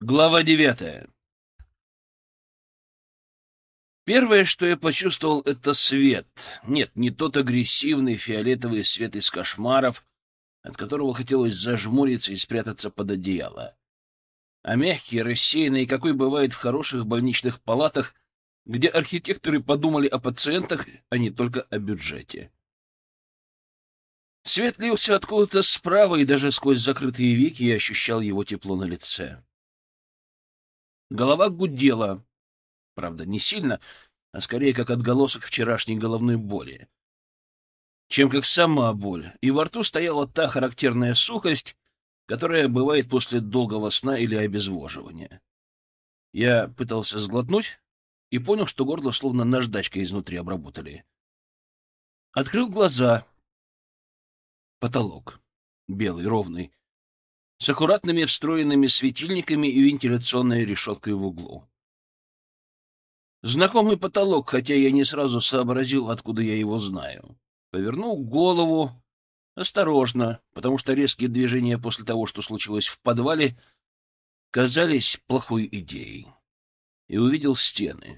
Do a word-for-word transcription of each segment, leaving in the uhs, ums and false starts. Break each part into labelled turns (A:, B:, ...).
A: Глава девятая. Первое, что я почувствовал, — это свет. Нет, не тот агрессивный фиолетовый свет из кошмаров, от которого хотелось зажмуриться и спрятаться под одеяло, а мягкий, рассеянный, какой бывает в хороших больничных палатах, где архитекторы подумали о пациентах, а не только о бюджете. Свет лился откуда-то справа, и даже сквозь закрытые веки я ощущал его тепло на лице. Голова гудела. Правда, не сильно, а скорее как отголосок вчерашней головной боли, чем как сама боль, и во рту стояла та характерная сухость, которая бывает после долгого сна или обезвоживания. Я пытался сглотнуть и понял, что горло словно наждачкой изнутри обработали. Открыл глаза. Потолок. Белый, ровный, с аккуратными встроенными светильниками и вентиляционной решеткой в углу. Знакомый потолок, хотя я не сразу сообразил, откуда я его знаю. Повернул голову осторожно, потому что резкие движения после того, что случилось в подвале, казались плохой идеей. И увидел стены.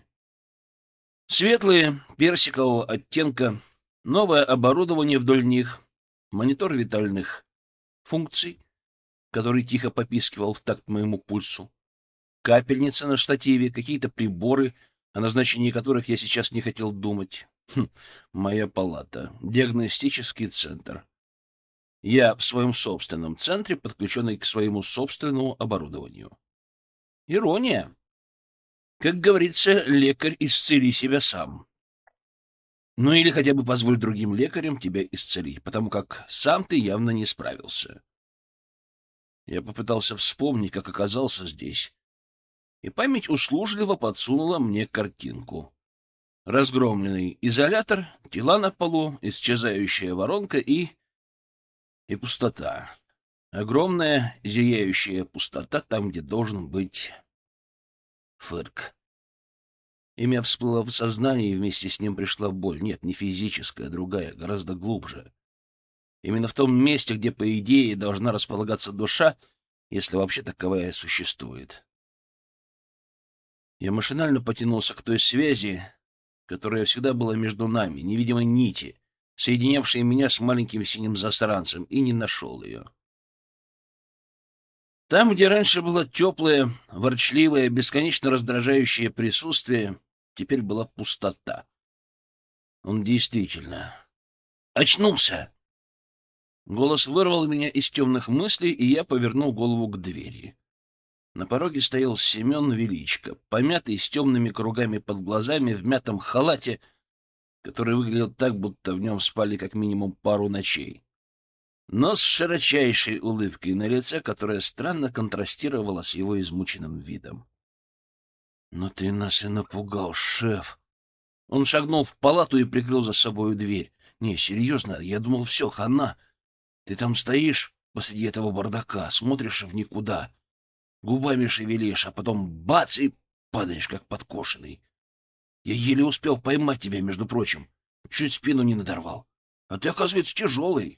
A: Светлые, персикового оттенка, новое оборудование вдоль них, монитор витальных функций, который тихо попискивал в такт моему пульсу, капельница на штативе, какие-то приборы, о назначении которых я сейчас не хотел думать. Хм, моя палата. Диагностический центр. Я в своем собственном центре, подключенный к своему собственному оборудованию. Ирония. Как говорится, лекарь исцели себя сам. Ну или хотя бы позволь другим лекарям тебя исцелить, потому как сам ты явно не справился. Я попытался вспомнить, как оказался здесь, и память услужливо подсунула мне картинку. Разгромленный изолятор, тела на полу, исчезающая воронка и... и пустота. Огромная, зияющая пустота там, где должен быть Фырк. Имя всплыло в сознании, и вместе с ним пришла боль. Нет, не физическая, другая, гораздо глубже. Именно в том месте, где, по идее, должна располагаться душа, если вообще таковая существует. Я машинально потянулся к той связи, которая всегда была между нами, невидимой нити, соединявшей меня с маленьким синим засранцем, и не нашел ее. Там, где раньше было теплое, ворчливое, бесконечно раздражающее присутствие, теперь была пустота. Он действительно очнулся. Голос вырвал меня из темных мыслей, и я повернул голову к двери. На пороге стоял Семен Величко, помятый, с темными кругами под глазами, в мятом халате, который выглядел так, будто в нем спали как минимум пару ночей, но с широчайшей улыбкой на лице, которая странно контрастировала с его измученным видом. — Ну ты нас и напугал, шеф! Он шагнул в палату и прикрыл за собою дверь. — Не, серьезно, я думал, все, хана. Ты там стоишь посреди этого бардака, смотришь в никуда, губами шевелишь, а потом бац — и падаешь, как подкошенный. Я еле успел поймать тебя, между прочим. Чуть спину не надорвал. А ты, оказывается, тяжелый.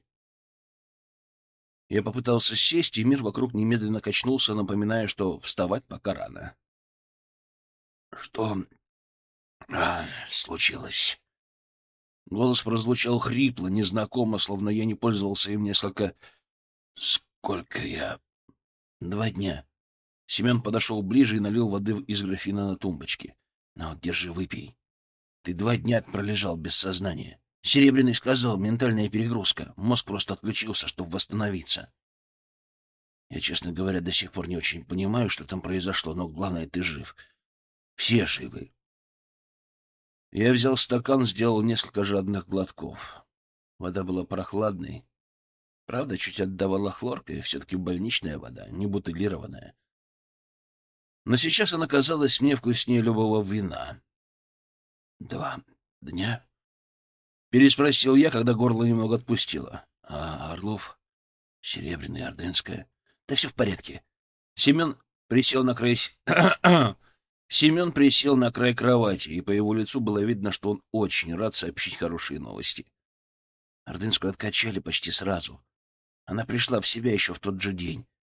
A: Я попытался сесть, и мир вокруг немедленно качнулся, напоминая, что вставать пока рано. — Что а, случилось? Голос прозвучал хрипло, незнакомо, словно я не пользовался им несколько... Сколько я... Два дня. Семен подошел ближе и налил воды из графина на тумбочке. — На вот, держи, выпей. Ты два дня пролежал без сознания. Серебряный сказал, ментальная перегрузка. Мозг просто отключился, чтобы восстановиться. Я, честно говоря, до сих пор не очень понимаю, что там произошло, но главное, ты жив. Все живы. Я взял стакан, сделал несколько жадных глотков. Вода была прохладной. Правда, чуть отдавала хлоркой, все-таки больничная вода, не бутылированная. Но сейчас она казалась мне вкуснее любого вина. Два дня? Переспросил я, когда горло немного отпустило. А Орлов, Серебряная, Ордынская. Да все в порядке. Семен присел на край... Семен присел на край кровати, и по его лицу было видно, что он очень рад сообщить хорошие новости. Ордынскую откачали почти сразу. Она пришла в себя еще в тот же день.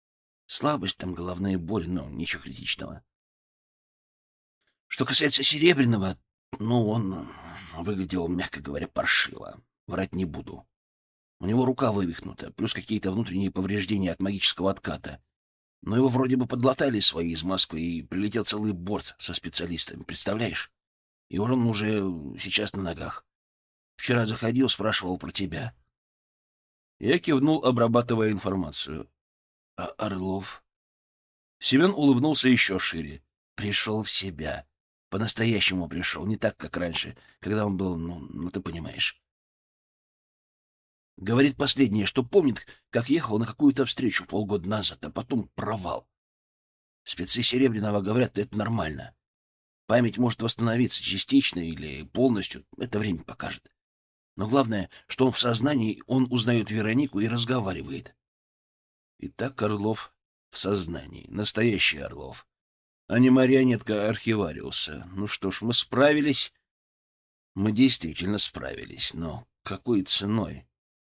A: Слабость, там головные боли, но ничего критичного. Что касается Серебряного, ну, он выглядел, мягко говоря, паршиво. Врать не буду. У него рука вывихнута, плюс какие-то внутренние повреждения от магического отката. Но его вроде бы подлатали свои из Москвы, и прилетел целый борт со специалистами, представляешь? И он уже сейчас на ногах. Вчера заходил, спрашивал про тебя. Я кивнул, обрабатывая информацию. А Орлов? Семен улыбнулся еще шире. Пришел в себя. По-настоящему пришел, не так, как раньше, когда он был, ну, ну ты понимаешь. Говорит последнее, что помнит, как ехал на какую-то встречу полгода назад, а потом провал. Спецы Серебряного говорят, это нормально. Память может восстановиться частично или полностью, это время покажет. Но главное, что он в сознании, он узнает Веронику и разговаривает. Итак, Орлов в сознании, настоящий Орлов, а не марионетка архивариуса. Ну что ж, мы справились. Мы действительно справились, но какой ценой?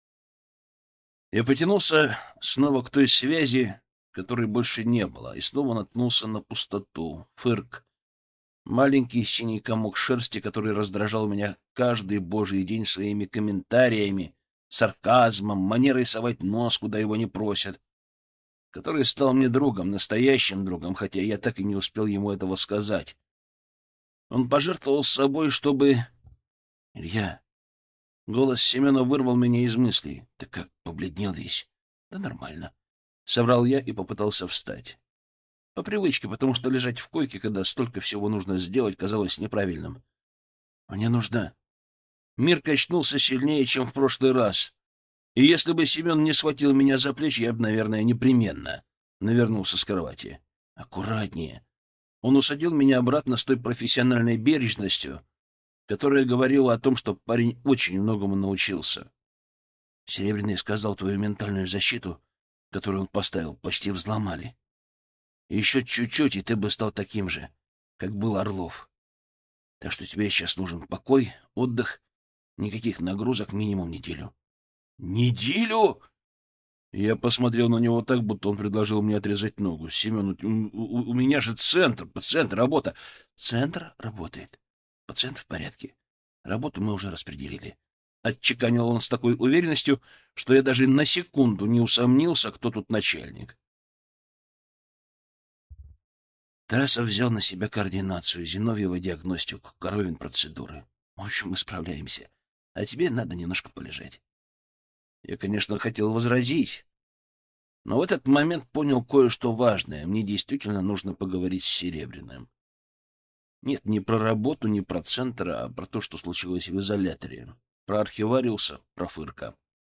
A: Я потянулся снова к той связи, которой больше не было, и снова наткнулся на пустоту. Фырк. Маленький синий комок шерсти, который раздражал меня каждый божий день своими комментариями, сарказмом, манерой совать нос, куда его не просят, который стал мне другом, настоящим другом, хотя я так и не успел ему этого сказать. Он пожертвовал собой, чтобы... Илья... Голос Семена вырвал меня из мыслей. Ты как, побледнел весь? Да нормально. Соврал я и попытался встать. По привычке, потому что лежать в койке, когда столько всего нужно сделать, казалось неправильным. Мне нужно... Мир качнулся сильнее, чем в прошлый раз. И если бы Семен не схватил меня за плечи, я бы, наверное, непременно навернулся с кровати. Аккуратнее. Он усадил меня обратно с той профессиональной бережностью, которая говорила о том, что парень очень многому научился. Серебряный сказал, твою ментальную защиту, которую он поставил, почти взломали. Еще чуть-чуть, и ты бы стал таким же, как был Орлов. Так что тебе сейчас нужен покой, отдых, никаких нагрузок, минимум неделю. Неделю? Я посмотрел на него так, будто он предложил мне отрезать ногу. Семен, у, у, у меня же центр, пациент, работа. Центр работает. Пациент в порядке. Работу мы уже распределили. Отчеканил он с такой уверенностью, что я даже на секунду не усомнился, кто тут начальник. Тарасов взял на себя координацию, Зиновьева диагностику, Коровин процедуры. В общем, мы справляемся. А тебе надо немножко полежать. Я, конечно, хотел возразить, но в этот момент понял кое-что важное. Мне действительно нужно поговорить с Серебряным. Нет, не про работу, не про центр, а про то, что случилось в изоляторе. Про архивариуса, про Фырка.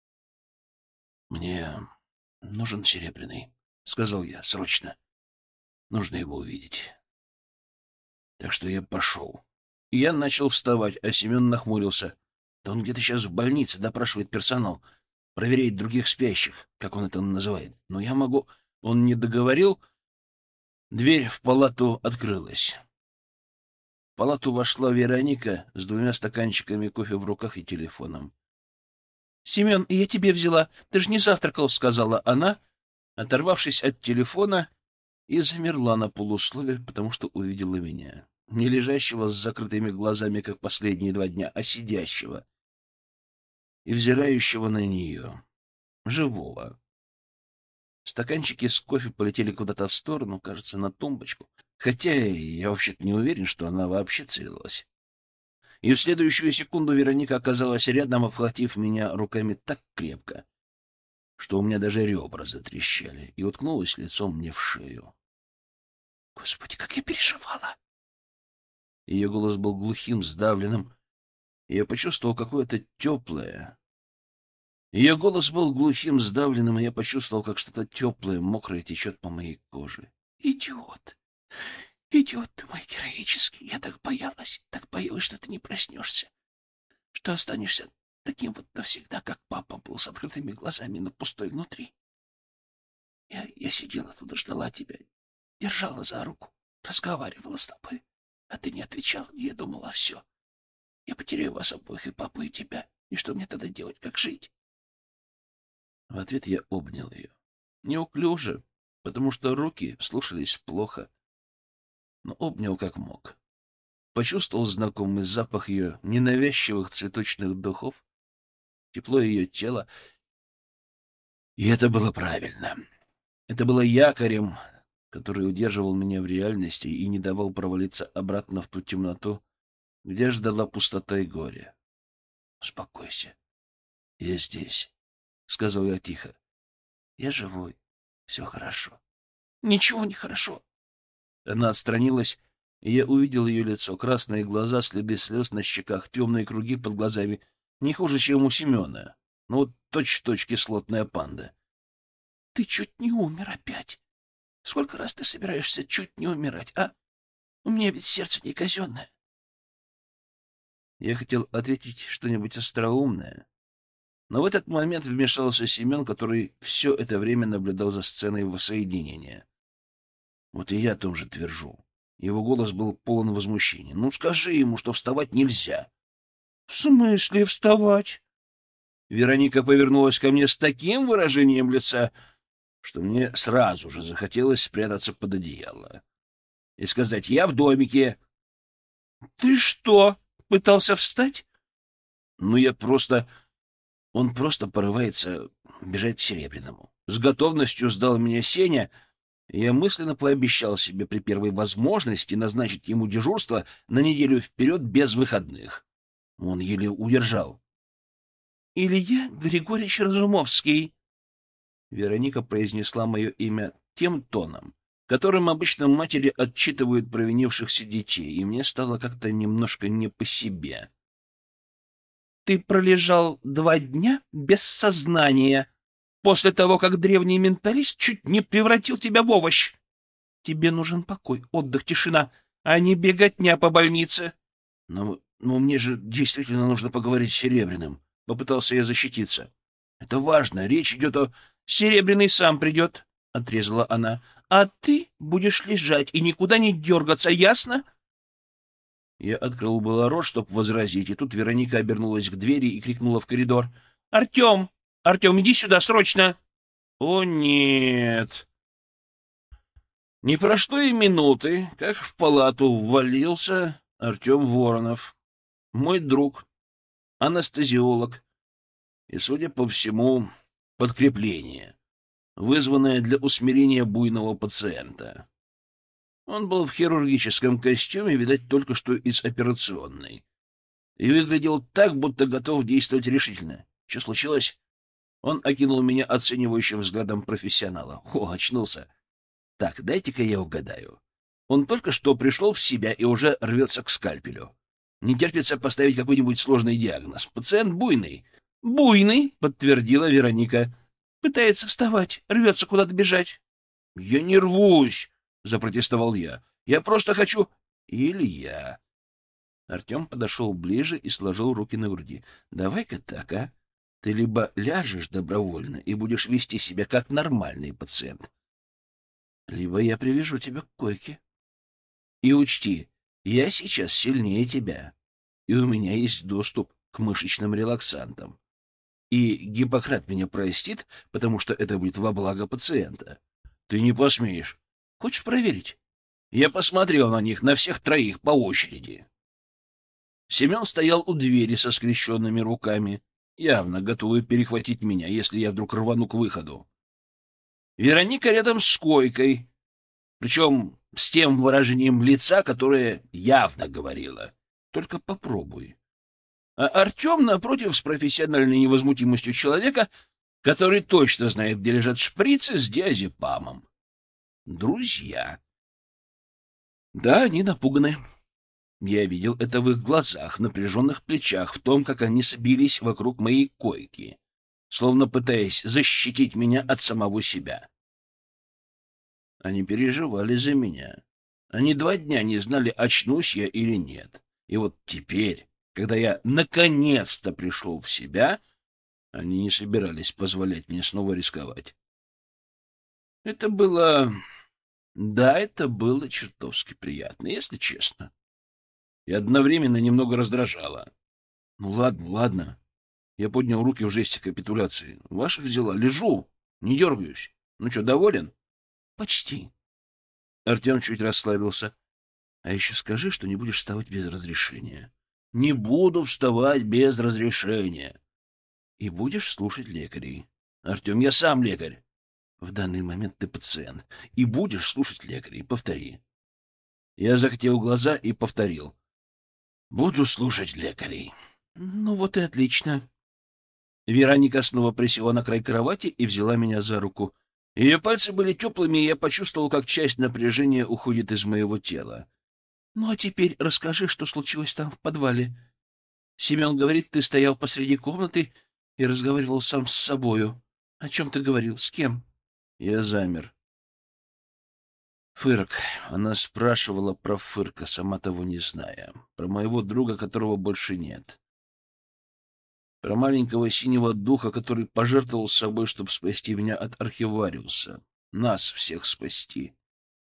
A: «Мне нужен Серебряный», — сказал я, — «срочно. Нужно его увидеть». Так что я пошел. И я начал вставать, а Семен нахмурился. Да он где-то сейчас в больнице допрашивает персонал, проверяет других спящих, как он это называет. Но я могу... Он не договорил. Дверь в палату открылась. В палату вошла Вероника с двумя стаканчиками кофе в руках и телефоном. — Семен, я тебе взяла. Ты же не завтракал, — сказала она, оторвавшись от телефона, и замерла на полуслове, потому что увидела меня. Не лежащего с закрытыми глазами, как последние два дня, а сидящего и взирающего на нее. Живого. Стаканчики с кофе полетели куда-то в сторону, кажется, на тумбочку. Хотя я вообще-то не уверен, что она вообще целилась. И в следующую секунду Вероника оказалась рядом, обхватив меня руками так крепко, что у меня даже ребра затрещали, и уткнулась лицом мне в шею. Господи, как я переживала! Ее голос был глухим, сдавленным, и я почувствовал какое-то теплое. Ее голос был глухим, сдавленным, и я почувствовал, как что-то теплое, мокрое течет по моей коже. Идиот! Идиот ты мой героический! Я так боялась, так боялась, что ты не проснешься, что останешься таким вот навсегда, как папа был, с открытыми глазами, но пустой внутри. Я, я сидела туда, ждала тебя, держала за руку, разговаривала с тобой, а ты не отвечал, и я думала, все. Я потеряю вас обоих, и папу, и тебя. И что мне тогда делать, как жить? В ответ я обнял ее. Неуклюже, потому что руки слушались плохо, но обнял как мог. Почувствовал знакомый запах ее ненавязчивых цветочных духов, тепло ее тела, и это было правильно. Это было якорем, который удерживал меня в реальности и не давал провалиться обратно в ту темноту, где ждала пустота и горе. — Успокойся. — Я здесь, — сказал я тихо. — Я живой. Все хорошо. — Ничего не хорошо. Она отстранилась, и я увидел ее лицо, красные глаза, следы слез на щеках, темные круги под глазами, не хуже, чем у Семена. Ну вот точь-в-точь кислотная панда. — Ты чуть не умер опять. Сколько раз ты собираешься чуть не умирать, а? У меня ведь сердце не казенное. Я хотел ответить что-нибудь остроумное, но в этот момент вмешался Семен, который все это время наблюдал за сценой воссоединения. Вот и я о том же твержу. Его голос был полон возмущения. «Ну, скажи ему, что вставать нельзя». «В смысле вставать?» Вероника повернулась ко мне с таким выражением лица, что мне сразу же захотелось спрятаться под одеяло и сказать: «Я в домике». «Ты что, пытался встать?» «Ну, я просто...» Он просто порывается бежать к Серебряному. С готовностью сдал меня Сеня, и я мысленно пообещал себе при первой возможности назначить ему дежурство на неделю вперед без выходных. Он еле удержал. «Илья Григорьевич Разумовский», — Вероника произнесла мое имя тем тоном, которым обычно матери отчитывают провинившихся детей, и мне стало как-то немножко не по себе. «Ты пролежал два дня без сознания после того, как древний менталист чуть не превратил тебя в овощ. Тебе нужен покой, отдых, тишина, а не беготня по больнице». «Но, но мне же действительно нужно поговорить с Серебряным», — попытался я защититься. «Это важно, речь идет о...» «Серебряный сам придет», — отрезала она, — «а ты будешь лежать и никуда не дергаться, ясно?» Я открыл было рот, чтобы возразить, и тут Вероника обернулась к двери и крикнула в коридор: «Артем! Артем, иди сюда, срочно!» «О, нет!» Не прошло и минуты, как в палату ввалился Артем Воронов, мой друг, анестезиолог, и, судя по всему, подкрепление, вызванное для усмирения буйного пациента. Он был в хирургическом костюме, видать, только что из операционной, и выглядел так, будто готов действовать решительно. Что случилось? Он окинул меня оценивающим взглядом профессионала. О, очнулся. Так, дайте-ка я угадаю. Он только что пришел в себя и уже рвется к скальпелю. Не терпится поставить какой-нибудь сложный диагноз. Пациент буйный. «Буйный», — подтвердила Вероника. «Пытается вставать, рвется куда-то бежать». «Я не рвусь», — запротестовал я. «Я просто хочу...» «Илья...» Артем подошел ближе и сложил руки на груди. «Давай-ка так, а? Ты либо ляжешь добровольно и будешь вести себя как нормальный пациент, либо я привяжу тебя к койке. И учти, я сейчас сильнее тебя, и у меня есть доступ к мышечным релаксантам. И Гиппократ меня простит, потому что это будет во благо пациента. Ты не посмеешь. Хочешь проверить?» Я посмотрел на них, на всех троих по очереди. Семен стоял у двери со скрещенными руками, явно готовый перехватить меня, если я вдруг рвану к выходу. Вероника рядом с койкой, причем с тем выражением лица, которое явно говорило: «Только попробуй». А Артем, напротив, с профессиональной невозмутимостью человека, который точно знает, где лежат шприцы с диазепамом. Друзья. Да, они напуганы. Я видел это в их глазах, в напряженных плечах, в том, как они сбились вокруг моей койки, словно пытаясь защитить меня от самого себя. Они переживали за меня. Они два дня не знали, очнусь я или нет. И вот теперь, когда я наконец-то пришел в себя, они не собирались позволять мне снова рисковать. Это было... Да, это было чертовски приятно, если честно. И одновременно немного раздражало. Ну ладно, ладно. Я поднял руки в жесте капитуляции. Ваших взяла. Лежу, не дергаюсь. Ну что, доволен?
B: Почти.
A: Артем чуть расслабился. А еще скажи, что не будешь вставать без разрешения. Не буду вставать без разрешения. И будешь слушать лекарей. Артем, я сам лекарь. В данный момент ты пациент. И будешь слушать лекарей. Повтори. Я захотел глаза и повторил. Буду слушать лекарей.
B: Ну вот и отлично.
A: Вероника снова присела на край кровати и взяла меня за руку. Ее пальцы были теплыми, и я почувствовал, как часть напряжения уходит из моего тела.
B: Ну а теперь расскажи, что случилось там в подвале. Семен говорит, ты стоял посреди комнаты и разговаривал сам с собою. О чем ты говорил? С кем?
A: Я замер. Фырк. Она спрашивала про Фырка, сама того не зная. Про моего друга, которого больше нет. Про маленького синего духа, который пожертвовал собой, чтобы спасти меня от архивариуса. Нас всех спасти.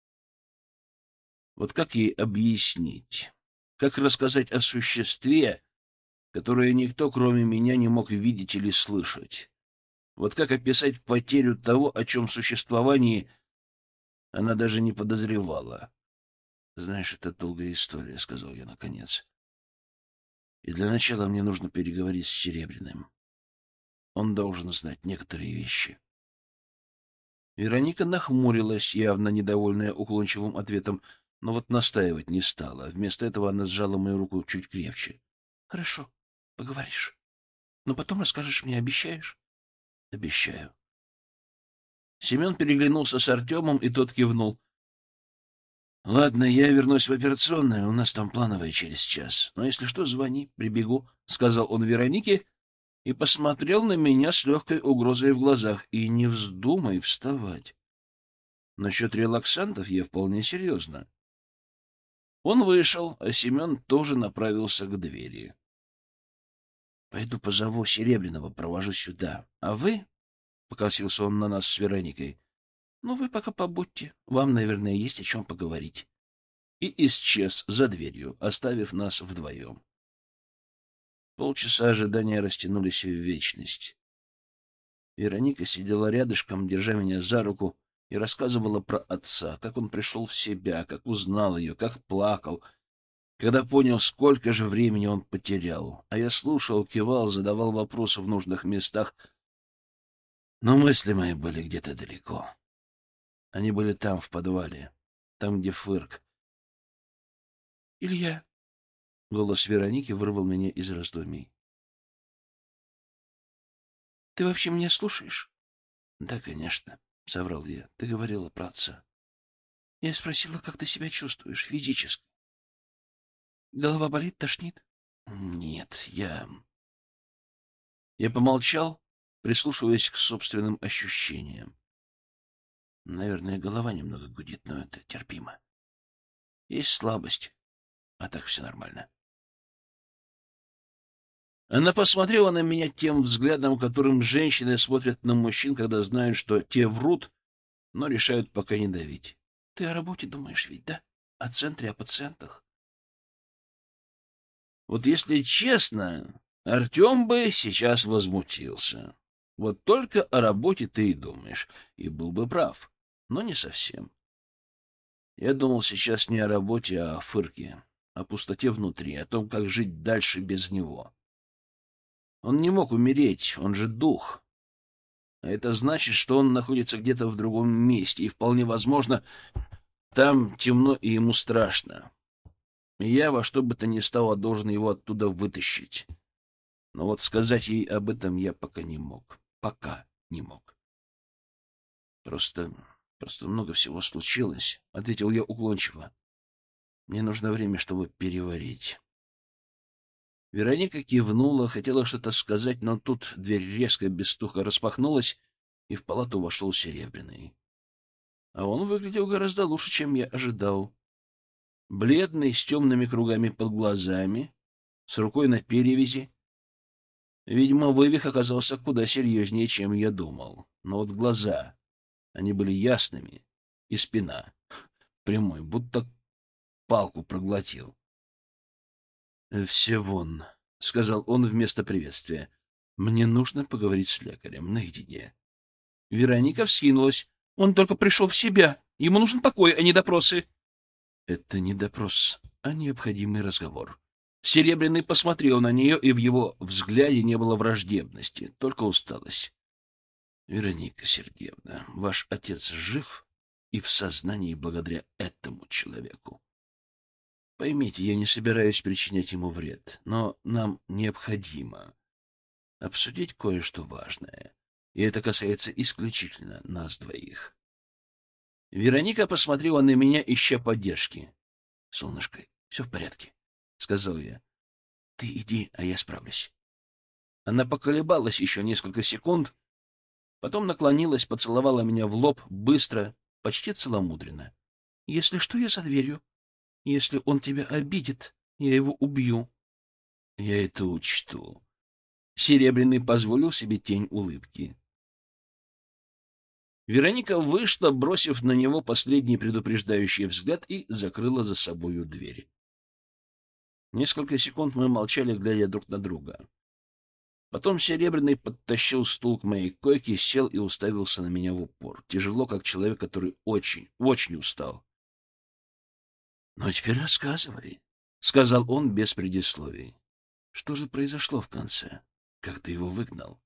A: Вот как ей объяснить? Как рассказать о существе, которое никто, кроме меня, не мог видеть или слышать? Вот как описать потерю того, о чем существовании она даже не подозревала? Знаешь, это долгая история, — сказал я наконец. И для начала мне нужно переговорить с Серебряным. Он должен знать некоторые вещи. Вероника нахмурилась, явно недовольная уклончивым ответом, но вот настаивать не стала. Вместо этого она сжала мою руку чуть крепче.
B: — Хорошо, поговоришь. Но потом расскажешь мне, обещаешь?
A: — Обещаю. Семен переглянулся с Артемом, и тот кивнул. — Ладно, я вернусь в операционную, у нас там плановая через час. Но если что, звони, прибегу, — сказал он Веронике и посмотрел на меня с легкой угрозой в глазах. И не вздумай вставать. Насчет релаксантов я вполне серьезно. Он вышел, а Семен тоже направился к двери. — Пойду позову Серебряного, провожу сюда. А вы? — покосился он на нас с Вероникой. — Ну, вы пока побудьте. Вам, наверное, есть о чем поговорить. И исчез за дверью, оставив нас вдвоем. Полчаса ожидания растянулись в вечность. Вероника сидела рядышком, держа меня за руку, и рассказывала про отца, как он пришел в себя, как узнал ее, как плакал, когда понял, сколько же времени он потерял. А я слушал, кивал, задавал вопросы в нужных местах, но мысли мои были где-то далеко. Они были там, в подвале, там, где Фырк.
B: — Илья!
A: — голос Вероники вырвал меня из раздумий.
B: — Ты вообще меня слушаешь?
A: — Да, конечно, — соврал я. — Ты говорила про отца.
B: Я спросила, как ты себя чувствуешь физически. Голова болит, тошнит?
A: — Нет, я... Я помолчал, прислушиваясь к собственным ощущениям. Наверное, голова немного гудит, но это терпимо. Есть слабость, а так все нормально. Она посмотрела на меня тем взглядом, которым женщины смотрят на мужчин, когда знают, что те врут, но решают пока не давить.
B: — Ты о работе думаешь ведь, да? О центре, о пациентах?
A: Вот если честно, Артем бы сейчас возмутился. Вот только о работе ты и думаешь, и был бы прав, но не совсем. Я думал сейчас не о работе, а о Фырке, о пустоте внутри, о том, как жить дальше без него. Он не мог умереть, он же дух. А это значит, что он находится где-то в другом месте, и вполне возможно, там темно и ему страшно. И я во что бы то ни стало должен его оттуда вытащить. Но вот сказать ей об этом я пока не мог. Пока не мог. Просто, просто много всего случилось, — ответил я уклончиво. Мне нужно время, чтобы переварить. Вероника кивнула, хотела что-то сказать, но тут дверь резко без стука распахнулась, и в палату вошел Серебряный. А он выглядел гораздо лучше, чем я ожидал. Бледный, с темными кругами под глазами, с рукой на перевязи. Видимо, вывих оказался куда серьезнее, чем я думал. Но вот глаза, они были ясными, и спина прямой, будто палку проглотил. — Все вон, — сказал он вместо приветствия. — Мне нужно поговорить с лекарем наедине. Вероника вскинулась. — Он только пришел в себя.
B: Ему нужен покой, а не допросы.
A: Это не допрос, а необходимый разговор.
B: Серебряный посмотрел на нее, и в его взгляде не было враждебности, только усталость.
A: Вероника Сергеевна, ваш отец жив и в сознании благодаря этому человеку. Поймите, я не собираюсь причинять ему вред, но нам необходимо обсудить кое-что важное, и это касается исключительно нас двоих. Вероника посмотрела на меня, ища поддержки. — Солнышко, все в порядке, — сказал я. — Ты иди, а я справлюсь. Она поколебалась еще несколько секунд, потом наклонилась, поцеловала меня в лоб быстро, почти целомудренно. — Если что, я за дверью. Если он тебя обидит, я его убью. — Я это учту. Серебряный позволил себе тень улыбки. Вероника вышла, бросив на него последний предупреждающий взгляд, и закрыла за собою дверь. Несколько секунд мы молчали, глядя друг на друга. Потом Серебряный подтащил стул к моей койке, сел и уставился на меня в упор, тяжело, как человек, который очень, очень устал. — Ну, теперь рассказывай, — сказал он без предисловий. — Что же произошло в конце? Как ты его выгнал?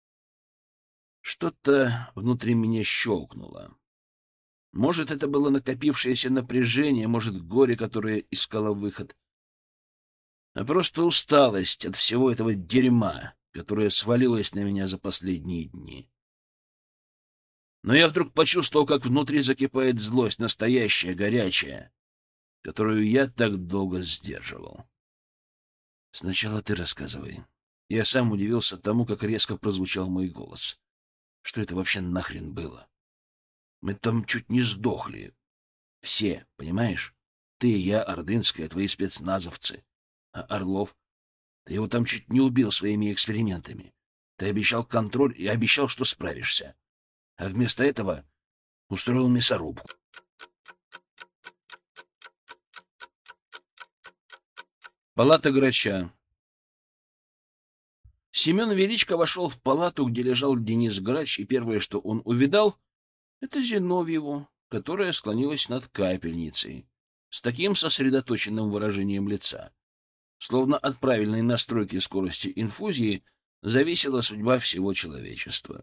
A: Что-то внутри меня щелкнуло. Может, это было накопившееся напряжение, может, горе, которое искало выход, а просто усталость от всего этого дерьма, которое свалилось на меня за последние дни. Но я вдруг почувствовал, как внутри закипает злость, настоящая, горячая, которую я так долго сдерживал. Сначала ты рассказывай. Я сам удивился тому, как резко прозвучал мой голос. Что это вообще нахрен было? Мы там чуть не сдохли. Все, понимаешь? Ты, я, Ордынская, твои спецназовцы. А Орлов? Ты его там чуть не убил своими экспериментами. Ты обещал контроль и обещал, что справишься. А вместо этого устроил мясорубку. Палата грача. Семен Величко вошел в палату, где лежал Денис Грач, и первое, что он увидал, — это Зиновьеву, которая склонилась над капельницей, с таким сосредоточенным выражением лица. Словно от правильной настройки скорости инфузии зависела судьба всего человечества.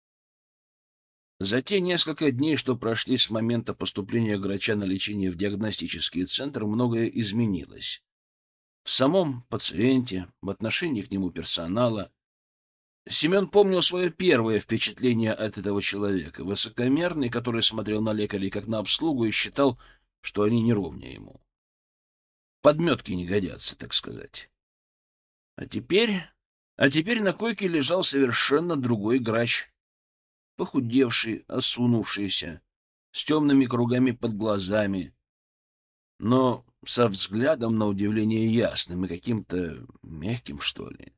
A: За те несколько дней, что прошли с момента поступления Грача на лечение в диагностический центр, многое изменилось. В самом пациенте, в отношении к нему персонала. Семен помнил свое первое впечатление от этого человека, высокомерный, который смотрел на лекарей как на обслугу и считал, что они не ровнее ему. Подметки не годятся, так сказать. А теперь... А теперь на койке лежал совершенно другой Грач, похудевший, осунувшийся, с темными кругами под глазами, но со взглядом, на удивление, ясным и каким-то мягким, что ли.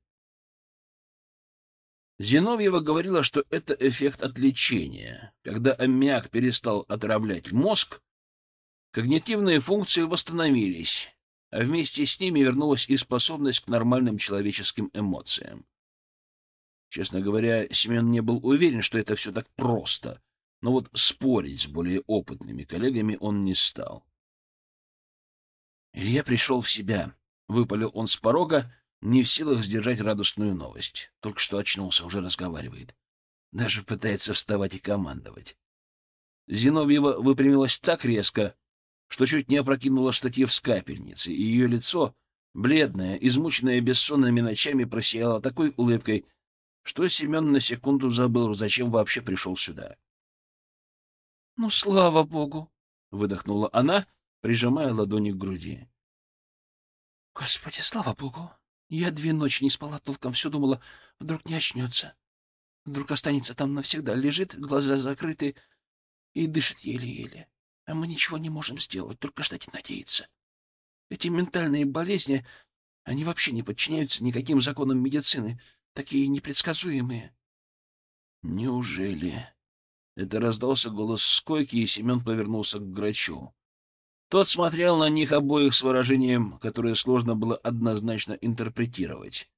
A: Зиновьева говорила, что это эффект от лечения. Когда аммиак перестал отравлять мозг, когнитивные функции восстановились, а вместе с ними вернулась и способность к нормальным человеческим эмоциям. Честно говоря, Семен не был уверен, что это все так просто, но вот спорить с более опытными коллегами он не стал. Илья пришел в себя. Выпалил он с порога, не в силах сдержать радостную новость. Только что очнулся, уже разговаривает. Даже пытается вставать и командовать. Зиновьева выпрямилась так резко, что чуть не опрокинула штатив с капельницы, и ее лицо, бледное, измученное бессонными ночами, просияло такой улыбкой, что Семен на секунду забыл, зачем вообще пришел сюда. — Ну, слава богу! — выдохнула она, прижимая ладони к груди. — Господи, слава богу! Я две ночи не спала толком, все думала, вдруг не очнется. Вдруг останется там навсегда, лежит, глаза закрыты и дышит еле-еле. А мы ничего не можем сделать, только ждать и надеяться. Эти ментальные болезни, они вообще не подчиняются никаким законам медицины, такие непредсказуемые. — Неужели? Это раздался голос с койки, и Семен повернулся к Грачу. Тот смотрел на них обоих с выражением, которое сложно было однозначно интерпретировать.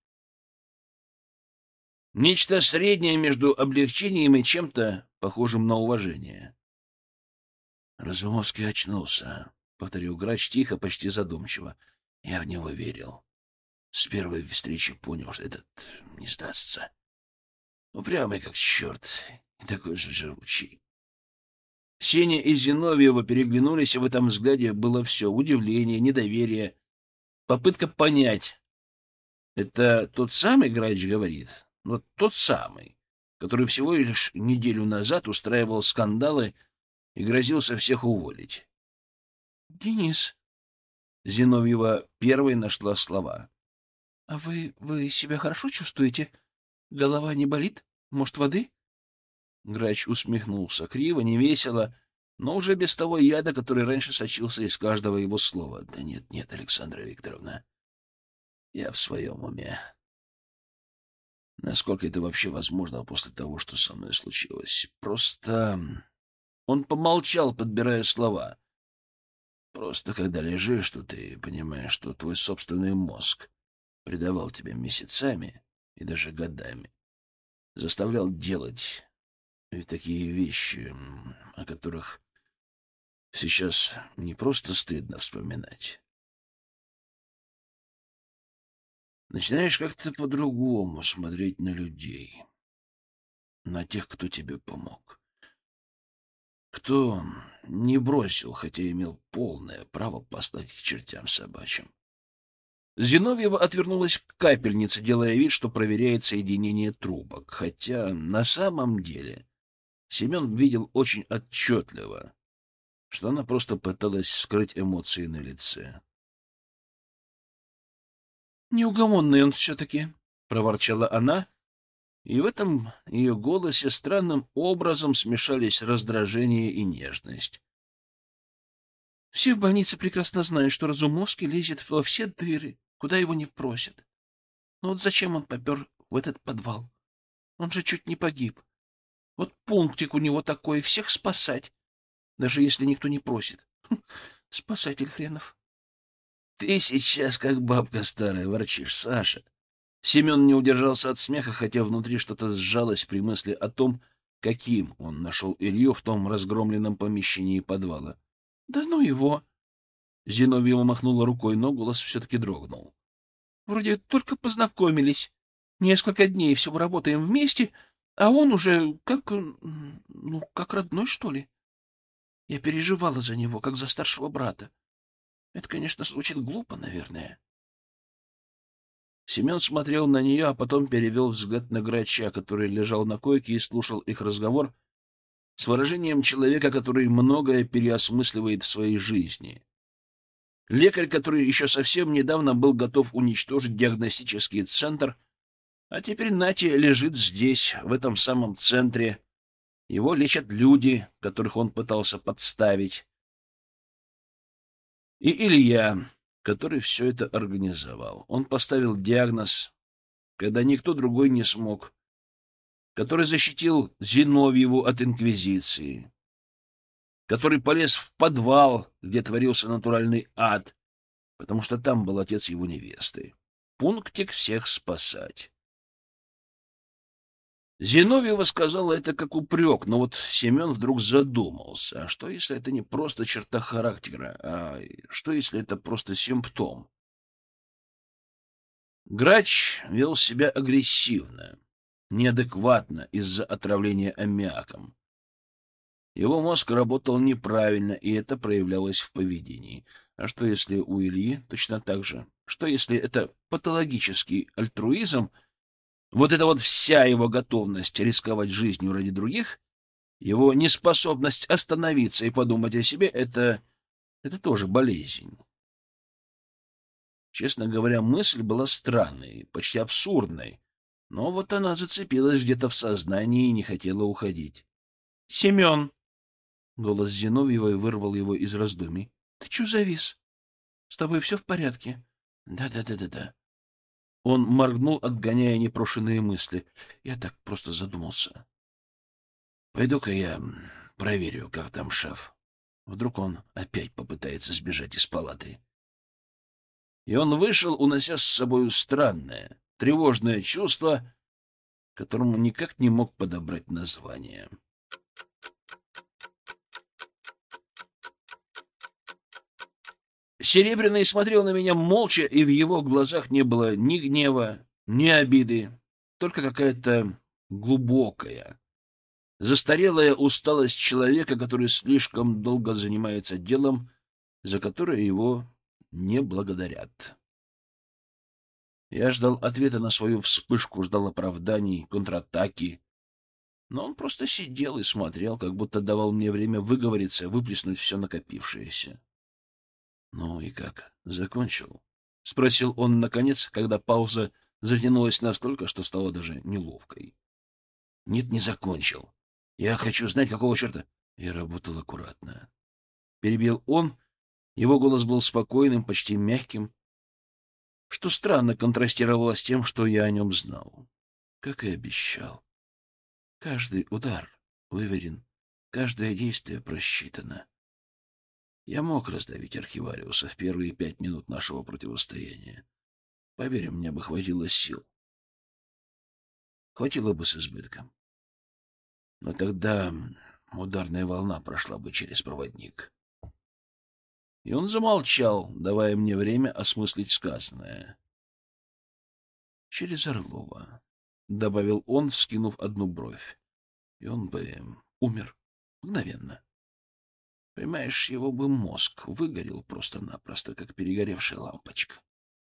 A: Нечто среднее между облегчением и чем-то похожим на уважение. Разумовский очнулся, — повторил Грач тихо, почти задумчиво. Я в него верил. С первой встречи понял, что этот не сдастся. Упрямый как черт и такой же живучий. Сеня и Зиновьева переглянулись, и в этом взгляде было все — удивление, недоверие, попытка понять. Это тот самый Грач говорит? Вот тот самый, который всего лишь неделю назад устраивал скандалы и грозился всех уволить. — Денис, — Зиновьева первой нашла слова. — А вы... вы себя хорошо чувствуете? Голова не болит? Может, воды? Грач усмехнулся криво, невесело, но уже без того яда, который раньше сочился из каждого его слова. — Да нет, нет, Александра Викторовна, я в своем уме. Насколько это вообще возможно после того, что со мной случилось? Просто... Он помолчал, подбирая слова. Просто когда лежишь, то ты понимаешь, что твой собственный мозг предавал тебя месяцами и даже годами. Заставлял делать такие вещи, о которых сейчас не просто стыдно вспоминать. Начинаешь как-то по-другому смотреть на людей, на тех, кто тебе помог. Кто не бросил, хотя имел полное право послать к чертям собачьим. Зиновьева отвернулась к капельнице, делая вид, что проверяет соединение трубок, хотя на самом деле Семен видел очень отчетливо, что она просто пыталась скрыть эмоции на лице. «Неугомонный он все-таки», — проворчала она, и в этом ее голосе странным образом смешались раздражение и нежность. «Все в больнице прекрасно знают, что Разумовский лезет во все дыры, куда его не просят. Но вот зачем он попер в этот подвал? Он же чуть не погиб. Вот пунктик у него такой — всех спасать, даже если никто не просит. Спасатель хренов». «Ты сейчас как бабка старая ворчишь, Саша». Семен не удержался от смеха, хотя внутри что-то сжалось при мысли о том, каким он нашел Илью в том разгромленном помещении подвала. — Да ну его! Зиновьева махнула рукой, но голос все-таки дрогнул. — Вроде только познакомились. Несколько дней все работаем вместе, а он уже как... ну, как родной, что ли. Я переживала за него, как за старшего брата. Это, конечно, звучит глупо, наверное. Семен смотрел на нее, а потом перевел взгляд на Грача, который лежал на койке и слушал их разговор с выражением человека, который многое переосмысливает в своей жизни. Лекарь, который еще совсем недавно был готов уничтожить диагностический центр, а теперь нате лежит здесь, в этом самом центре. Его лечат люди, которых он пытался подставить. И Илья, который все это организовал. Он поставил диагноз, когда никто другой не смог, который защитил Зиновьеву от инквизиции, который полез в подвал, где творился натуральный ад, потому что там был отец его невесты. Пунктик всех спасать. Зиновьева сказала это как упрек, но вот Семен вдруг задумался, а что, если это не просто черта характера, а что, если это просто симптом? Грач вел себя агрессивно, неадекватно из-за отравления аммиаком. Его мозг работал неправильно, и это проявлялось в поведении. А что, если у Ильи точно так же? Что, если это патологический альтруизм, вот эта вот вся его готовность рисковать жизнью ради других, его неспособность остановиться и подумать о себе — это, это тоже болезнь. Честно говоря, мысль была странной, почти абсурдной, но вот она зацепилась где-то в сознании и не хотела уходить. — Семен! — голос Зиновьевой вырвал его из раздумий. — Ты чё завис? С тобой все в порядке? Да, да, да, да, да. Он моргнул, отгоняя непрошенные мысли. Я так просто задумался. Пойду-ка я проверю, как там шеф. Вдруг он опять попытается сбежать из палаты. И он вышел, унося с собой странное, тревожное чувство, которому никак не мог подобрать название. Серебряный смотрел на меня молча, и в его глазах не было ни гнева, ни обиды, только какая-то глубокая, застарелая усталость человека, который слишком долго занимается делом, за которое его не благодарят. Я ждал ответа на свою вспышку, ждал оправданий, контратаки, но он просто сидел и смотрел, как будто давал мне время выговориться, выплеснуть все накопившееся. — Ну и как, закончил? — спросил он, наконец, когда пауза затянулась настолько, что стало даже неловкой. — Нет, не закончил. Я хочу знать, какого черта... Я работал аккуратно. Перебил он. Его голос был спокойным, почти мягким, что странно контрастировало с тем, что я о нем знал. Как и обещал. Каждый удар выверен, каждое действие просчитано. Я мог раздавить архивариуса в первые пять минут нашего противостояния. Поверь, у меня бы хватило сил. Хватило бы с избытком. Но тогда ударная волна прошла бы через проводник. И он замолчал, давая мне время осмыслить сказанное. «Через Орлова», — добавил он, вскинув одну бровь. «И он бы умер мгновенно. Понимаешь, его бы мозг выгорел просто-напросто, как перегоревшая лампочка.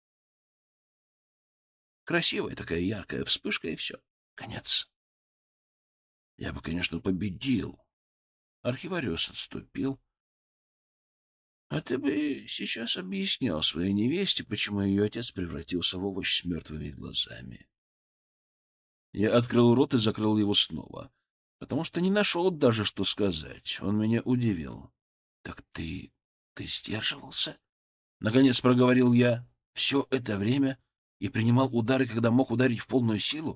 A: Красивая такая яркая вспышка, и все. Конец. Я бы, конечно, победил. Архивариус отступил. А ты бы сейчас объяснял своей невесте, почему ее отец превратился в овощ с мертвыми глазами». Я открыл рот и закрыл его снова, потому что не нашел даже, что сказать. Он меня удивил. — Так ты... ты сдерживался? — наконец проговорил я. — Все это время и принимал удары, когда мог ударить в полную силу?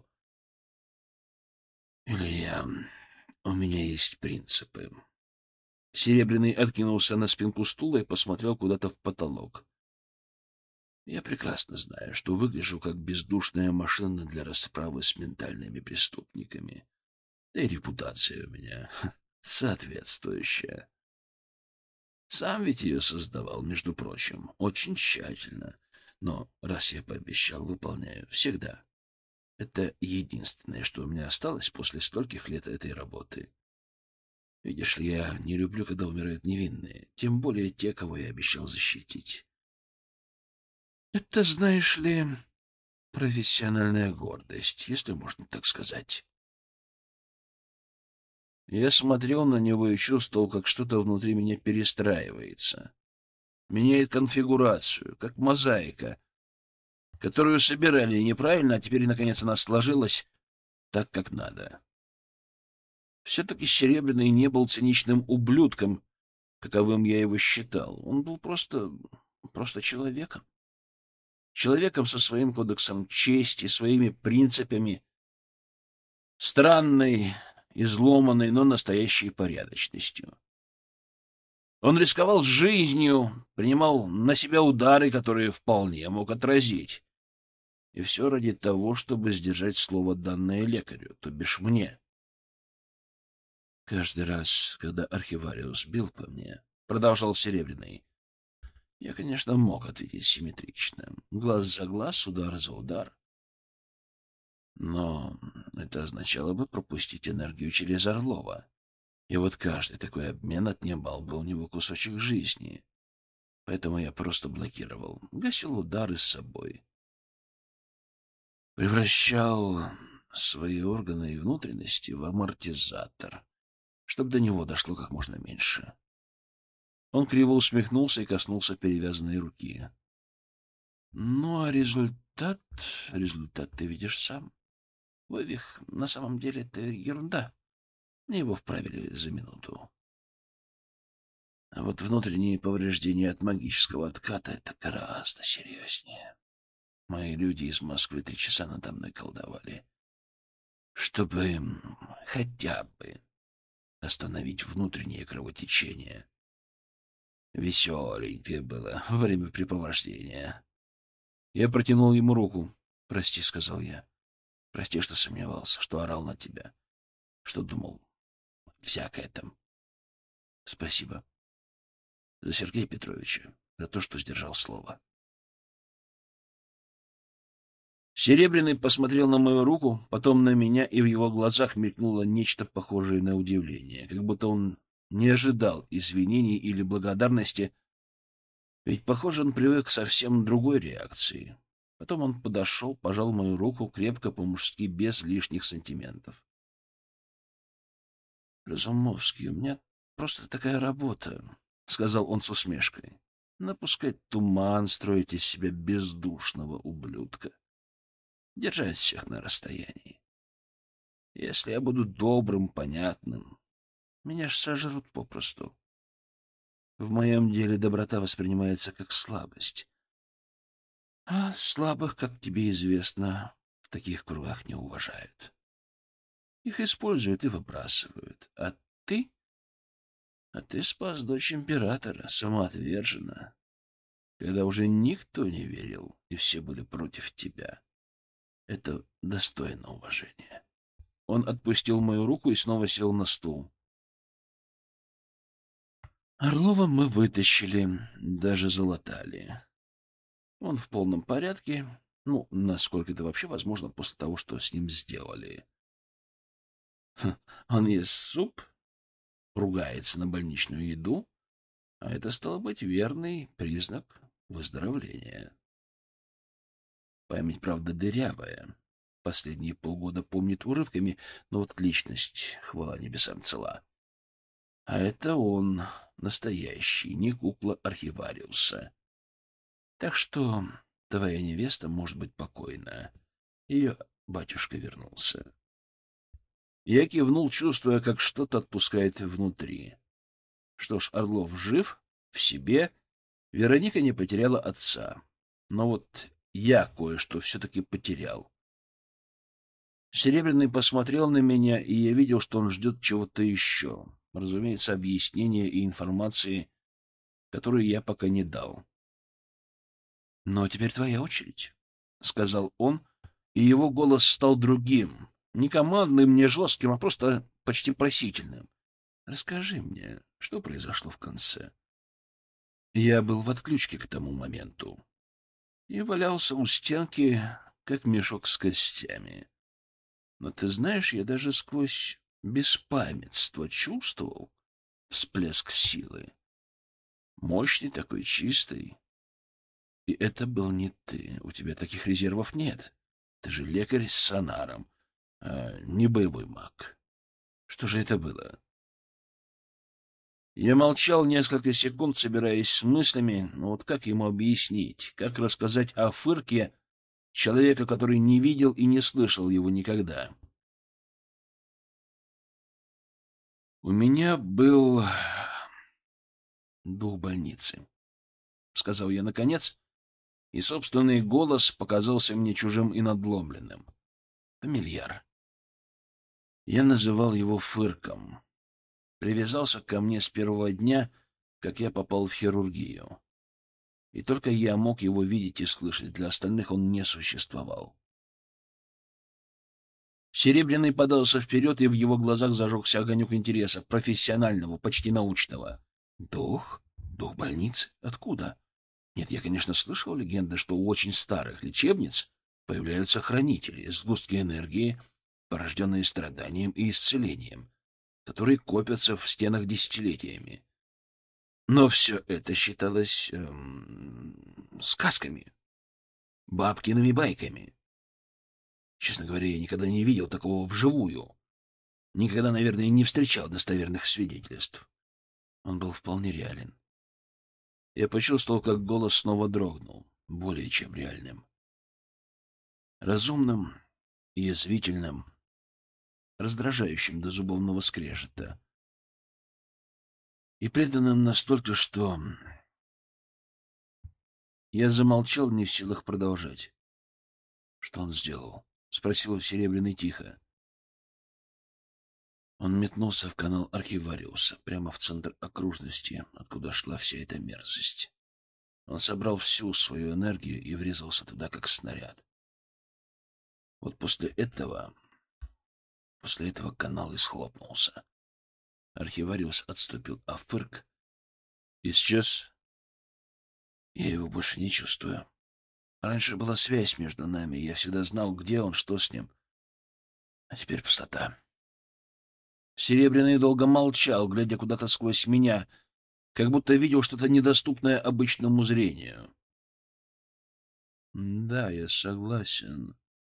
A: — Илья, у меня есть принципы. Серебряный откинулся на спинку стула и посмотрел куда-то в потолок. Я прекрасно знаю, что выгляжу как бездушная машина для расправы с ментальными преступниками. Да и репутация у меня соответствующая. Сам ведь ее создавал, между прочим, очень тщательно. Но раз я пообещал, выполняю всегда. Это единственное, что у меня осталось после стольких лет этой работы. Видишь ли, я не люблю, когда умирают невинные, тем более те, кого я обещал защитить. Это, знаешь ли, профессиональная гордость, если можно так сказать. Я смотрел на него и чувствовал, как что-то внутри меня перестраивается. Меняет конфигурацию, как мозаика, которую собирали неправильно, а теперь, наконец, она сложилась так, как надо. Все-таки Серебряный не был циничным ублюдком, каковым я его считал. Он был просто... просто человеком. Человеком со своим кодексом чести, своими принципами, странной, изломанной, но настоящей порядочностью. Он рисковал жизнью, принимал на себя удары, которые вполне мог отразить. И все ради того, чтобы сдержать слово, данное лекарю, то бишь мне. Каждый раз, когда архивариус бил по мне, продолжал Серебряный, я, конечно, мог ответить симметрично. Глаз за глаз, удар за удар. Но это означало бы пропустить энергию через Орлова. И вот каждый такой обмен отнимал бы у него кусочек жизни. Поэтому я просто блокировал, гасил удары с собой. Превращал свои органы и внутренности в амортизатор, чтобы до него дошло как можно меньше. Он криво усмехнулся и коснулся перевязанной руки. Ну, а результат... Результат ты видишь сам. Вывих на самом деле это ерунда. Мне его вправили за минуту. А вот внутренние повреждения от магического отката — это гораздо серьезнее. Мои люди из Москвы три часа надо мной колдовали, чтобы хотя бы остановить внутреннее кровотечение. Веселенькое было времяпрепровождение. Я протянул ему руку. — Прости, — сказал я. — Прости, что сомневался, что орал на тебя, что думал всякое там. Спасибо. За Сергея Петровича. за то, что сдержал слово. Серебряный посмотрел на мою руку, потом на меня, и в его глазах мелькнуло нечто похожее на удивление, как будто он не ожидал извинений или благодарности, ведь, похоже, он привык к совсем другой реакции. Потом он подошел, пожал мою руку крепко, по-мужски, без лишних сантиментов. — Разумовский, у меня просто такая работа, — сказал он с усмешкой. — Напускать туман, строить из себя бездушного ублюдка. Держать всех на расстоянии. Если я буду добрым, понятным, меня ж сожрут попросту. В моем деле доброта воспринимается как слабость. А слабых, как тебе известно, в таких кругах не уважают. Их используют и выбрасывают. А ты? А ты спас дочь императора, самоотверженно, когда уже никто не верил, и все были против тебя. Это достойно уважения. Он отпустил мою руку и снова сел на стул. Орлова мы вытащили, даже залатали. Он в полном порядке, ну, насколько это вообще возможно после того, что с ним сделали. Хм, он ест суп, ругается на больничную еду, а это стало быть верный признак выздоровления. Память, правда, дырявая. Последние полгода помнит урывками, но вот личность, хвала небесам, цела. А это он, настоящий, не кукла архивариуса. Так что твоя невеста может быть покойна. Ее батюшка вернулся. Я кивнул, чувствуя, как что-то отпускает внутри. Что ж, Орлов жив, в себе. Вероника не потеряла отца. Но вот я кое-что все-таки потерял. Серебряный посмотрел на меня, и я видел, что он ждет чего-то еще. Разумеется, объяснения и информации, которую я пока не дал. — Но теперь твоя очередь, — сказал он, и его голос стал другим. Не командным, не жестким, а просто почти просительным. — Расскажи мне, что произошло в конце. Я был в отключке к тому моменту и валялся у стенки, как мешок с костями. Но ты знаешь, я даже сквозь беспамятство чувствовал всплеск силы. Мощный такой, чистый. И это был не ты. У тебя таких резервов нет. Ты же лекарь с сонаром, а не боевой маг. Что же это было? Я молчал несколько секунд, собираясь с мыслями, но вот как ему объяснить, как рассказать о Фырке человека, который не видел и не слышал его никогда? У меня был дух больницы, — сказал я наконец, и собственный голос показался мне чужим и надломленным. Фамильяр. Я называл его Фырком. Привязался ко мне с первого дня, как я попал в хирургию. И только я мог его видеть и слышать, для остальных он не существовал. Серебряный подался вперед, и в его глазах зажегся огонек интереса, профессионального, почти научного. Дух? Дух больницы? Откуда? Нет, я, конечно, слышал легенды, что у очень старых лечебниц появляются хранители, сгустки энергии, порожденные страданием и исцелением, которые копятся в стенах десятилетиями. Но все это считалось эм, сказками, бабкиными байками. Честно говоря, я никогда не видел такого вживую. Никогда, наверное, не встречал достоверных свидетельств. Он был вполне реален. Я почувствовал, как голос снова дрогнул, более чем реальным. Разумным, язвительным, раздражающим до зубовного скрежета. И преданным настолько, что... Я замолчал, не в силах продолжать. — Что он сделал? — спросил Серебряный тихо. Он метнулся в канал Архивариуса, прямо в центр окружности, откуда шла вся эта мерзость. Он собрал всю свою энергию и врезался туда, как снаряд. Вот после этого... После этого канал и схлопнулся. Архивариус отступил, а Фырк исчез Я его больше не чувствую. Раньше была связь между нами, я всегда знал, где он, что с ним. А теперь пустота. Серебряный долго молчал, глядя куда-то сквозь меня, как будто видел что-то недоступное обычному зрению. Да, я согласен.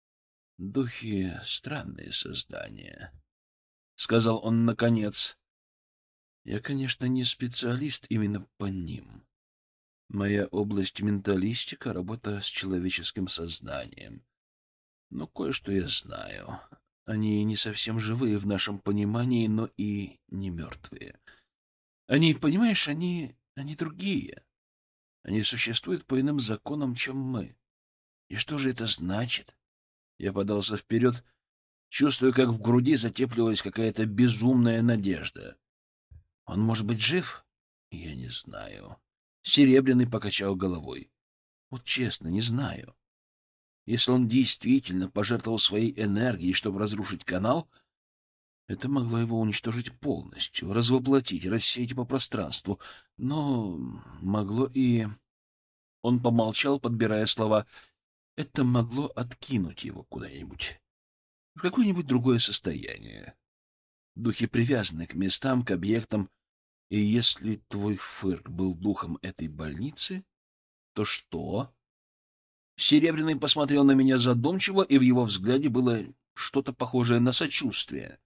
A: Духи — странные создания, — сказал он наконец. Я, конечно, не специалист именно по ним. Моя область — менталистика, работа с человеческим сознанием. Но кое-что я знаю. Они не совсем живые в нашем понимании, но и не мертвые. Они, понимаешь, они, они другие. Они существуют по иным законам, чем мы. И что же это значит? Я подался вперед, чувствуя, как в груди затеплилась какая-то безумная надежда. Он может быть жив? Я не знаю. Серебряный покачал головой. Вот честно, не знаю. Если он действительно пожертвовал своей энергией, чтобы разрушить канал, это могло его уничтожить полностью, развоплотить, рассеять по пространству. Но могло и... Он помолчал, подбирая слова. Это могло откинуть его куда-нибудь, в какое-нибудь другое состояние. Духи привязаны к местам, к объектам. И если твой Фырк был духом этой больницы, то что? Серебряный посмотрел на меня задумчиво, и в его взгляде было что-то похожее на сочувствие.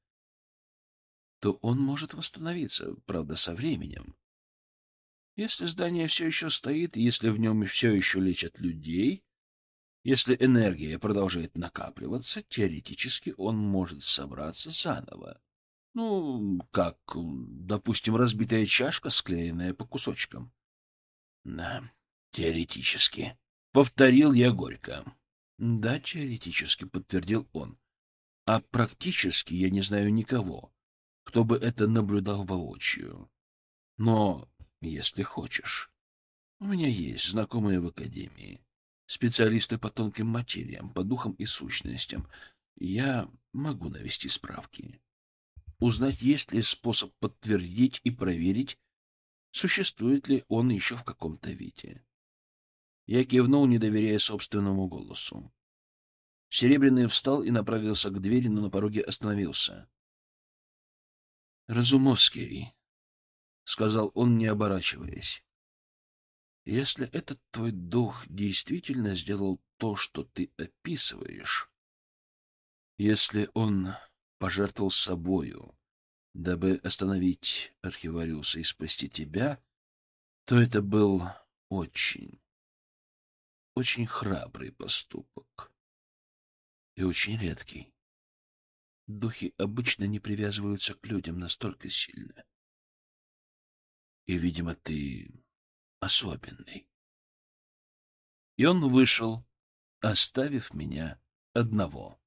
A: То он может восстановиться, правда, со временем. Если здание все еще стоит, если в нем все еще лечат людей, если энергия продолжает накапливаться, теоретически он может собраться заново. Ну, как, допустим, разбитая чашка, склеенная по кусочкам. Да, теоретически. Повторил я горько. Да, теоретически, подтвердил он. А практически я не знаю никого, кто бы это наблюдал воочию. Но, если хочешь, у меня есть знакомые в академии, специалисты по тонким материям, по духам и сущностям. Я могу навести справки, узнать, есть ли способ подтвердить и проверить, существует ли он еще в каком-то виде. Я кивнул, не доверяя собственному голосу. Серебряный встал и направился к двери, но на пороге остановился. — Разумовский, — сказал он, не оборачиваясь, — если этот твой дух действительно сделал то, что ты описываешь, если он пожертвовал собою, дабы остановить архивариуса и спасти тебя, то это был очень, очень храбрый поступок и очень редкий. Духи обычно не привязываются к людям настолько сильно. И, видимо, ты особенный. И он вышел, оставив меня одного.